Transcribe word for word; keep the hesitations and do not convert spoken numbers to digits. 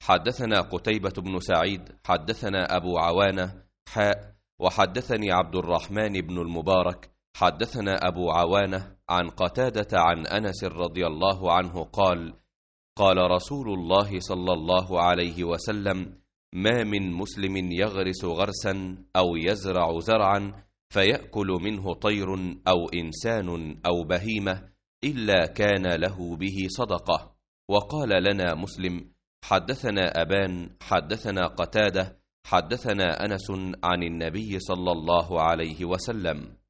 حدثنا قتيبة بن سعيد حدثنا أبو عوانة حاء وحدثني عبد الرحمن بن المبارك حدثنا أبو عوانة عن قتادة عن أنس رضي الله عنه قال قال رسول الله صلى الله عليه وسلم: ما من مسلم يغرس غرسا أو يزرع زرعا فيأكل منه طير أو إنسان أو بهيمة إلا كان له به صدقة. وقال لنا مسلم: حدثنا أبان حدثنا قتادة حدثنا أنس عن النبي صلى الله عليه وسلم.